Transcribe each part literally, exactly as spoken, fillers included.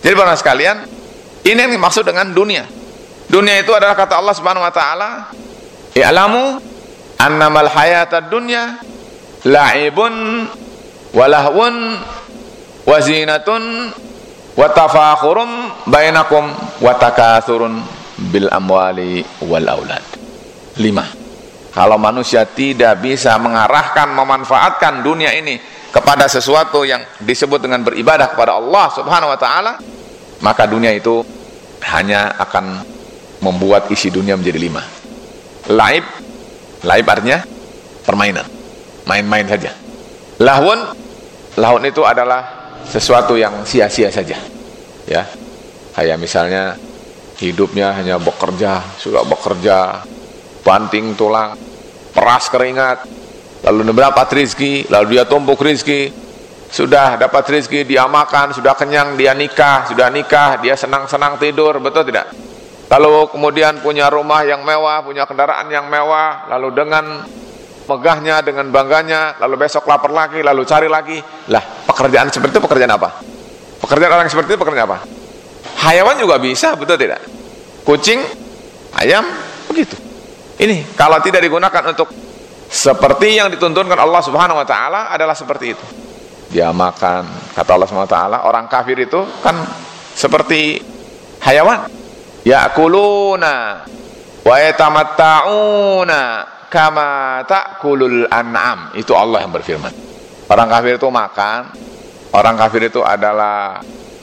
Jadi para sekalian, ini yang dimaksud dengan dunia. Dunia itu adalah kata Allah Subhanahu wa taala, "I'lamu annamal hayatad dunya la'ibun wa lahwun wa zinatun wa tafakhurum bainakum wa takathurun bil amwali wal aulad." Lima. Kalau manusia tidak bisa mengarahkan, memanfaatkan dunia ini kepada sesuatu yang disebut dengan beribadah kepada Allah Subhanahu wa taala, maka dunia itu hanya akan membuat isi dunia menjadi lima. Laib, laib artinya permainan, main-main saja. Lahun, lahun itu adalah sesuatu yang sia-sia saja, ya. Kayak misalnya hidupnya hanya bekerja, sudah bekerja, banting tulang, peras keringat, lalu mendapat rezeki, lalu dia tumpuk rezeki, sudah dapat rezeki, dia makan, sudah kenyang, dia nikah, sudah nikah, dia senang-senang tidur, betul tidak? Lalu kemudian punya rumah yang mewah, punya kendaraan yang mewah, lalu dengan megahnya, dengan bangganya, lalu besok lapar lagi, lalu cari lagi. Lah, pekerjaan seperti itu pekerjaan apa? Pekerjaan orang seperti itu pekerjaan apa? Hayawan juga bisa, betul tidak? Kucing, ayam, begitu. Ini kalau tidak digunakan untuk seperti yang dituntunkan Allah Subhanahu wa taala adalah seperti itu. Dia makan, kata Allah Subhanahu wa taala, orang kafir itu kan seperti hayawan. Ya'kuluna wa yatamatta'una kama ta'kulul an'am. Itu Allah yang berfirman. Orang kafir itu makan, orang kafir itu adalah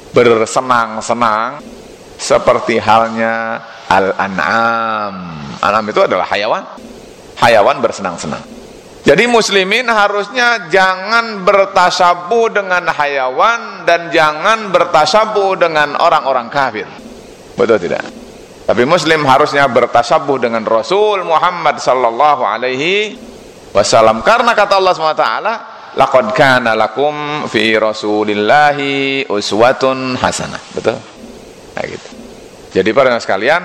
bersenang-senang seperti halnya al-an'am. An'am itu adalah hayawan. Hayawan bersenang-senang. Jadi muslimin harusnya jangan bertasabuh dengan hayawan dan jangan bertasabuh dengan orang-orang kafir. Betul tidak? Tapi muslim harusnya bertasabuh dengan Rasul Muhammad sallallahu alaihi wasallam. Karena kata Allah subhanahu wa taala, laqad kana lakum fi rasulillahi uswatun hasanah. Betul? Nah, gitu. Jadi para sekalian,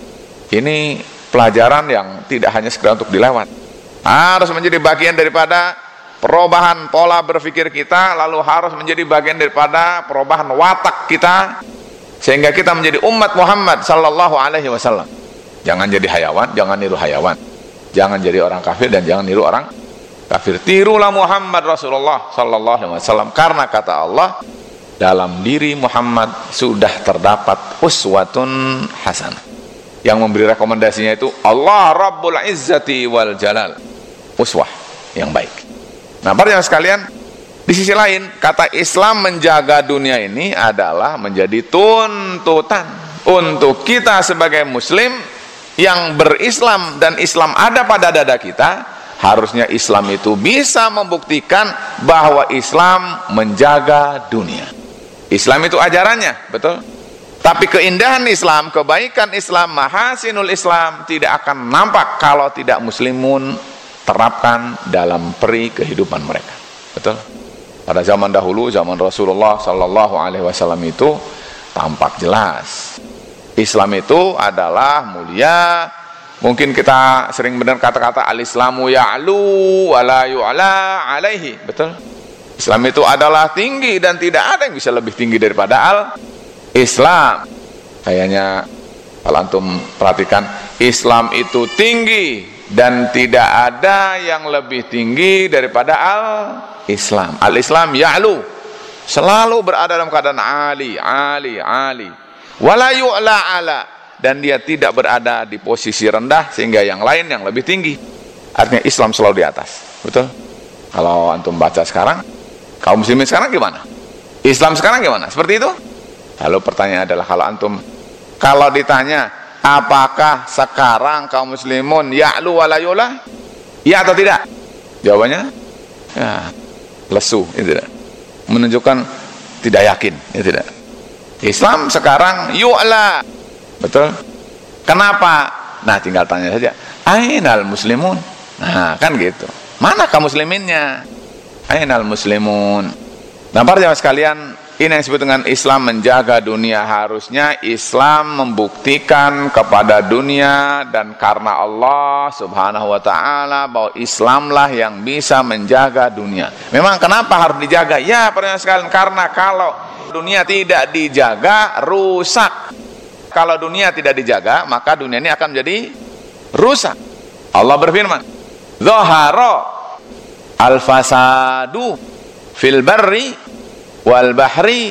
ini pelajaran yang tidak hanya sekedar untuk dilewat, harus menjadi bagian daripada perubahan pola berpikir kita, lalu harus menjadi bagian daripada perubahan watak kita, sehingga kita menjadi umat Muhammad sallallahu alaihi wasallam. Jangan jadi hayawan, jangan niru hayawan, jangan jadi orang kafir dan jangan niru orang kafir. Tirulah Muhammad Rasulullah sallallahu alaihi wasallam, karena kata Allah, dalam diri Muhammad sudah terdapat uswatun hasanah. Yang memberi rekomendasinya itu Allah Rabbul Izzati wal Jalal, uswah yang baik. Nah, para jemaah sekalian, di sisi lain, kata Islam menjaga dunia ini adalah menjadi tuntutan untuk kita sebagai muslim yang berislam dan Islam ada pada dada kita. Harusnya Islam itu bisa membuktikan bahwa Islam menjaga dunia. Islam itu ajarannya, betul? Tapi keindahan Islam, kebaikan Islam, mahasinul Islam tidak akan nampak kalau tidak muslimun terapkan dalam peri kehidupan mereka. Betul? Pada zaman dahulu, zaman Rasulullah sallallahu alaihi wasallam itu tampak jelas. Islam itu adalah mulia. Mungkin kita sering benar kata-kata al-islamu ya'lu wa la yu'la alaihi. Betul? Islam itu adalah tinggi dan tidak ada yang bisa lebih tinggi daripada al-Islam. Kayaknya kalau antum perhatikan, Islam itu tinggi dan tidak ada yang lebih tinggi daripada al-Islam. Al-Islam ya'lu, selalu berada dalam keadaan ali, ali, ali. Wala yu'la ala, dan dia tidak berada di posisi rendah sehingga yang lain yang lebih tinggi. Artinya Islam selalu di atas. Betul? Kalau antum baca sekarang, kaum muslimin sekarang gimana? Islam sekarang gimana? Seperti itu? Lalu pertanyaan adalah, kalau antum, kalau ditanya apakah sekarang kaum muslimun ya'lu wa la yu'la? Ya atau tidak? Jawabannya ya, lesu, ya tidak. Menunjukkan tidak yakin, ya tidak. Islam sekarang yu'la. Betul? Kenapa? Nah, tinggal tanya saja, ainal muslimun? Nah, kan gitu. Mana kaum musliminnya? Ainal muslimun? Nah, para jemaah sekalian, ini yang disebut dengan Islam menjaga dunia. Harusnya Islam membuktikan kepada dunia, dan karena Allah subhanahu wa ta'ala, bahwa Islamlah yang bisa menjaga dunia. Memang kenapa harus dijaga? Ya, para jemaah sekalian, karena kalau dunia tidak dijaga, rusak. Kalau dunia tidak dijaga, maka dunia ini akan menjadi rusak. Allah berfirman, "Zahara al-fasadu fil barri wal bahri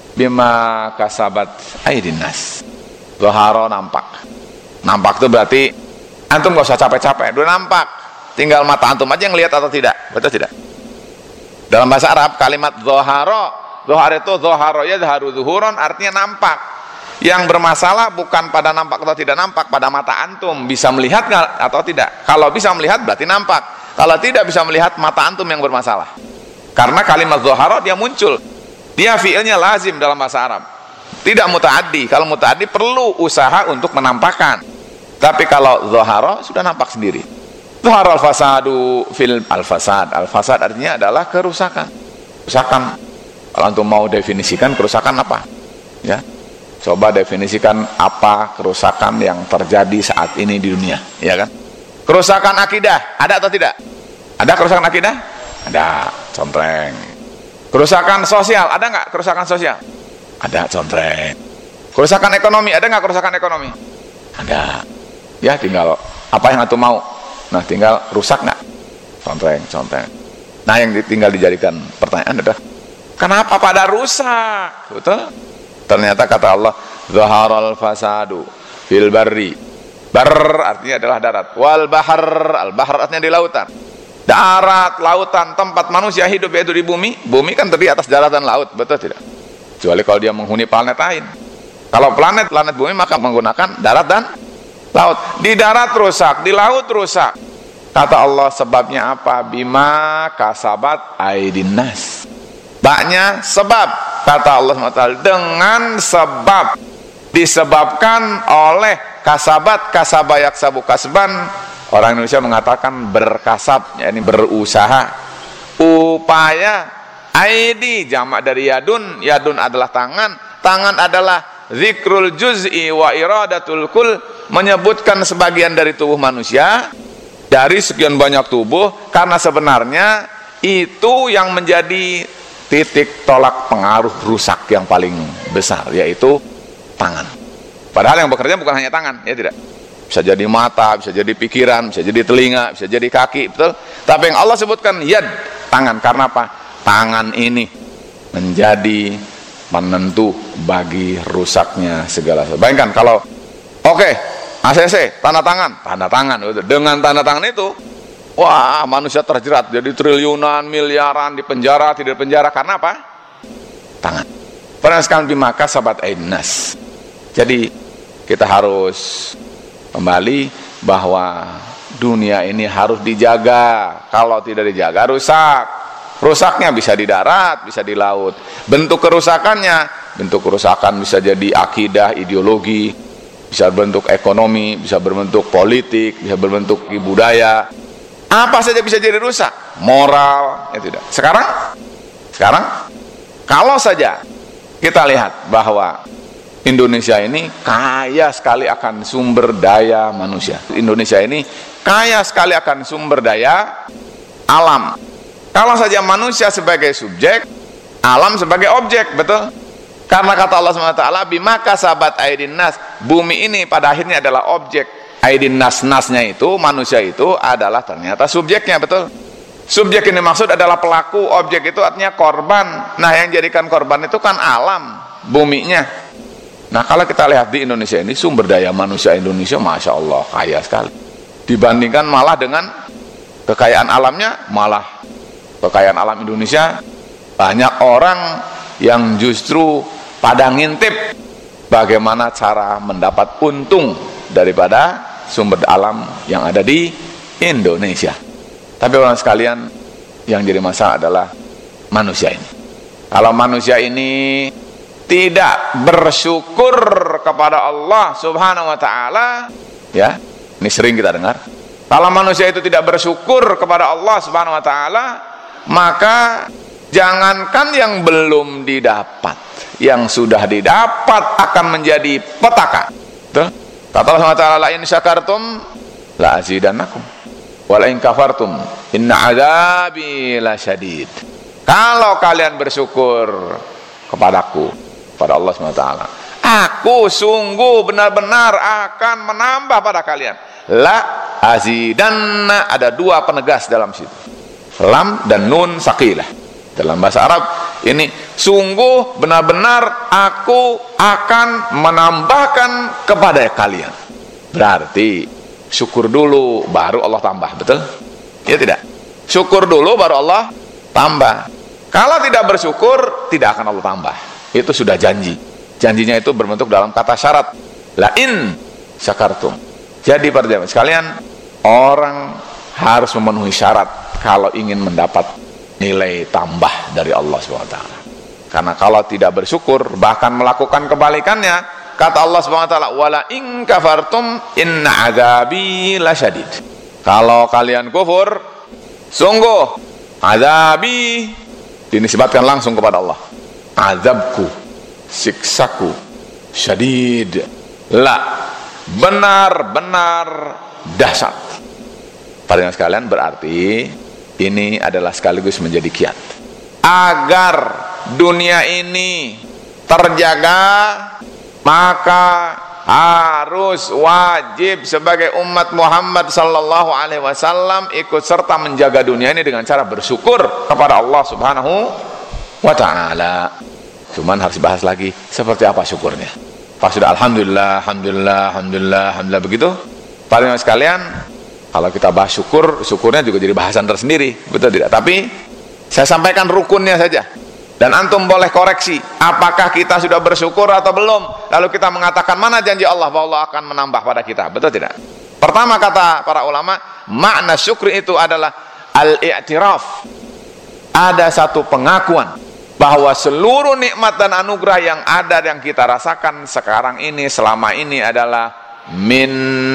bima kasabat aydin nas." Zahara nampak. Nampak itu berarti antum gak usah capek-capek, udah nampak. Tinggal mata antum aja yang lihat atau tidak. Betul tidak? Dalam bahasa Arab kalimat zahara, zahar itu zahara yadharu zuhuron, artinya nampak. Yang bermasalah bukan pada nampak atau tidak nampak, pada mata antum bisa melihat atau tidak. Kalau bisa melihat berarti nampak. Kalau tidak bisa melihat, mata antum yang bermasalah. Karena kalimat zahara dia muncul, dia fiilnya lazim dalam bahasa Arab, tidak mutaaddi. Kalau mutaaddi perlu usaha untuk menampakkan. Tapi kalau zahara sudah nampak sendiri. Zahar al-fasadu fil al-fasad. Al-fasad artinya adalah kerusakan. Kerusakan. Kalau antum mau definisikan kerusakan apa? Ya. Coba definisikan apa kerusakan yang terjadi saat ini di dunia, ya kan? Kerusakan akidah, ada atau tidak? Ada kerusakan akidah? Ada, contreng. Kerusakan sosial, ada nggak kerusakan sosial? Ada, contreng. Kerusakan ekonomi, ada nggak kerusakan ekonomi? Ada. Ya, tinggal apa yang antum mau. Nah, tinggal rusak nggak? Contreng, contreng. Nah, yang tinggal dijadikan pertanyaan adalah, kenapa pada rusak? Betul? Ternyata kata Allah, zaharal fasadu fil barri. Bar artinya adalah darat. Wal bahar, al bahar artinya di lautan. Darat, lautan, tempat manusia hidup yaitu di bumi. Bumi kan terdiri atas darat dan laut, betul tidak? Kecuali kalau dia menghuni planet lain. Kalau planet, planet bumi maka menggunakan darat dan laut. Di darat rusak, di laut rusak. Kata Allah, sebabnya apa? Bima kasabat aydin nas. Baknya sebab, kata Allah subhanahu wa taala, dengan sebab, disebabkan oleh kasabat, kasabayak sabu kasban. Orang Indonesia mengatakan berkasab, yakni berusaha, upaya. Aidi jamak dari yadun, yadun adalah tangan, tangan adalah zikrul juz'i wa iradatul kul, menyebutkan sebagian dari tubuh manusia dari sekian banyak tubuh, karena sebenarnya itu yang menjadi titik tolak pengaruh rusak yang paling besar, yaitu tangan. Padahal yang bekerja bukan hanya tangan, ya tidak? Bisa jadi mata, bisa jadi pikiran, bisa jadi telinga, bisa jadi kaki, betul? Tapi yang Allah sebutkan yad, tangan. Karena apa? Tangan ini menjadi penentu bagi rusaknya segala sesuatu. Bayangkan kalau oke, okay, A C C, tanda tangan, tanda tangan, betul. Dengan tanda tangan itu, wah, manusia terjerat jadi triliunan, miliaran di penjara, tidak di penjara, karena apa? Tangan. Padahal sekarang bimaka sahabat ainas. Jadi kita harus kembali bahwa dunia ini harus dijaga. Kalau tidak dijaga, rusak. Rusaknya bisa di darat, bisa di laut. Bentuk kerusakannya, bentuk kerusakan bisa jadi akidah, ideologi, bisa berbentuk ekonomi, bisa berbentuk politik, bisa berbentuk budaya. Apa saja bisa jadi rusak, moral, ya tidak. Sekarang, sekarang, kalau saja kita lihat bahwa Indonesia ini kaya sekali akan sumber daya manusia. Indonesia ini kaya sekali akan sumber daya alam. Kalau saja manusia sebagai subjek, alam sebagai objek, betul? Karena kata Allah subhanahu wa taala, bima kasabat aydin nas, bumi ini pada akhirnya adalah objek. Aydin nas, nasnya itu, manusia itu adalah ternyata subjeknya, betul? Subjek ini maksud adalah pelaku, objek itu artinya korban. Nah, yang jadikan korban itu kan alam, buminya. Nah, kalau kita lihat di Indonesia ini, sumber daya manusia Indonesia Masya Allah kaya sekali. Dibandingkan malah dengan kekayaan alamnya, malah kekayaan alam Indonesia, banyak orang yang justru pada ngintip bagaimana cara mendapat untung daripada sumber alam yang ada di Indonesia. Tapi orang sekalian, yang jadi masalah adalah manusia ini. Kalau manusia ini tidak bersyukur kepada Allah subhanahu wa ta'ala, ya, ini sering kita dengar, kalau manusia itu tidak bersyukur kepada Allah subhanahu wa ta'ala, maka jangankan yang belum didapat, yang sudah didapat akan menjadi petaka. Betul? Kata Allah subhanahu wa ta'ala, la in syakartum la azidannakum wa la in kafartum inna adzabi lasyadid. Kalau kalian bersyukur, kepadaku, pada Allah subhanahu wa taala, aku sungguh benar-benar akan menambah pada kalian. La azidanna, ada dua penegas dalam situ, lam dan nun saqilah. Dalam bahasa Arab ini, sungguh benar-benar aku akan menambahkan kepada kalian. Berarti syukur dulu baru Allah tambah, betul? Ya tidak? Syukur dulu baru Allah tambah. Kalau tidak bersyukur, tidak akan Allah tambah. Itu sudah janji. Janjinya itu berbentuk dalam kata syarat. La in syakartum. Jadi para jamaah sekalian, orang harus memenuhi syarat kalau ingin mendapat nilai tambah dari Allah subhanahu wa taala. Karena kalau tidak bersyukur, bahkan melakukan kebalikannya, kata Allah subhanahu wa taala, wala in kafartum inna adzabi lasyadid. Kalau kalian kufur, sungguh azabi dinisbatkan langsung kepada Allah. Azabku, siksaku syadid, la, benar-benar dahsyat. Para sekalian, berarti ini adalah sekaligus menjadi kiat agar dunia ini terjaga, maka harus wajib sebagai umat Muhammad sallallahu alaihi wasallam ikut serta menjaga dunia ini dengan cara bersyukur kepada Allah subhanahu wa ta'ala. Cuman harus dibahas lagi seperti apa syukurnya. Pas sudah alhamdulillah, alhamdulillah, alhamdulillah, alhamdulillah begitu, para sekalian, kalau kita bahas syukur, syukurnya juga jadi bahasan tersendiri, betul tidak? Tapi saya sampaikan rukunnya saja, dan antum boleh koreksi apakah kita sudah bersyukur atau belum. Lalu kita mengatakan mana janji Allah bahwa Allah akan menambah pada kita, betul tidak? Pertama kata para ulama, makna syukri itu adalah al-i'tiraf. Ada satu pengakuan bahwa seluruh nikmat dan anugerah yang ada yang kita rasakan sekarang ini, selama ini adalah min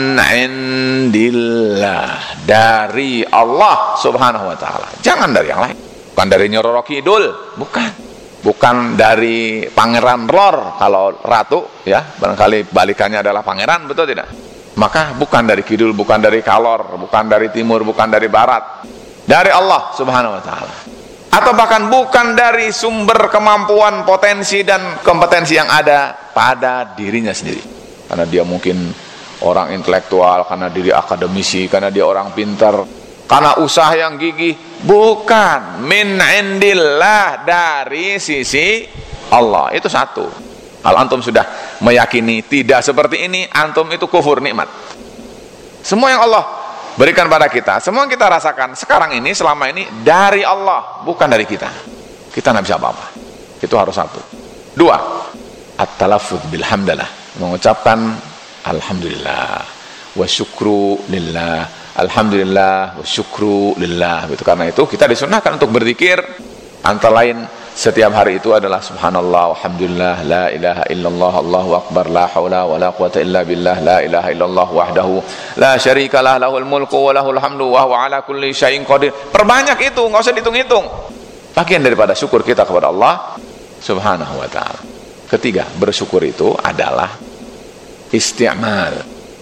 indillah, dari Allah subhanahu wa ta'ala. Jangan dari yang lain, bukan dari Nyoro Kidul, bukan bukan dari Pangeran Lor. Kalau ratu ya barangkali balikannya adalah pangeran, betul tidak? Maka bukan dari kidul, bukan dari kalor, bukan dari timur, bukan dari barat, dari Allah subhanahu wa ta'ala. Atau bahkan bukan dari sumber kemampuan, potensi dan kompetensi yang ada pada dirinya sendiri, karena dia mungkin orang intelektual, karena diri akademisi, karena dia orang pintar, karena usaha yang gigih. Bukan, min indillah, dari sisi Allah. Itu satu. Kalau antum sudah meyakini tidak seperti ini, antum itu kufur nikmat. Semua yang Allah berikan pada kita, semua yang kita rasakan sekarang ini, selama ini, dari Allah, bukan dari kita. Kita nggak bisa apa-apa. Itu harus satu. Dua, at-talaffuz bilhamdalah, mengucapkan alhamdulillah wa syukru lillah, alhamdulillah wa syukru lillah. Itu karena itu kita disunahkan untuk berzikir, antara lain setiap hari itu adalah subhanallah, alhamdulillah, la ilaha illallah, Allahu akbar, la haula wa la quwata illa billah, la ilaha illallah wahdahu la syarikalah, lahul mulku wa lahul hamdu wa huwa ala kulli syai'in qadir. Perbanyak itu, nggak usah dihitung-hitung. Bagian daripada syukur kita kepada Allah subhanahu wa ta'ala. Ketiga, bersyukur itu adalah isti'mal,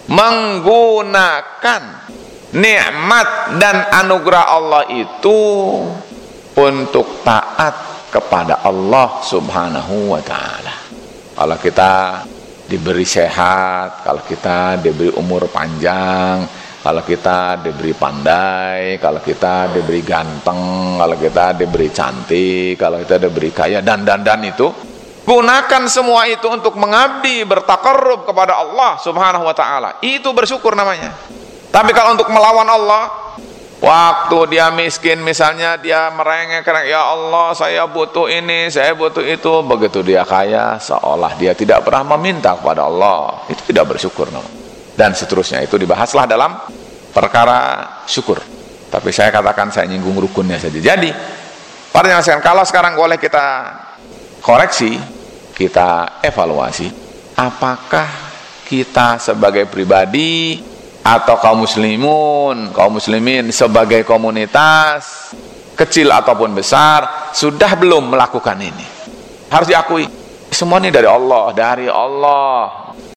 menggunakan nikmat dan anugerah Allah itu untuk taat kepada Allah subhanahu wa ta'ala. Kalau kita diberi sehat, kalau kita diberi umur panjang, kalau kita diberi pandai, kalau kita diberi ganteng, kalau kita diberi cantik, kalau kita diberi kaya, dan dan dan itu, gunakan semua itu untuk mengabdi, bertakarrub kepada Allah subhanahu wa ta'ala. Itu bersyukur namanya. Tapi kalau untuk melawan Allah, waktu dia miskin misalnya, dia merengek, ya Allah saya butuh ini, saya butuh itu. Begitu dia kaya, seolah dia tidak pernah meminta kepada Allah. Itu tidak bersyukur namanya. Dan seterusnya itu dibahaslah dalam perkara syukur. Tapi saya katakan, saya nyinggung rukunnya saja. Jadi para jemaah, kalau sekarang boleh kita koreksi, kita evaluasi, apakah kita sebagai pribadi atau kaum muslimun, kaum muslimin sebagai komunitas kecil ataupun besar sudah belum melakukan ini. Harus diakui, semua ini dari Allah, dari Allah.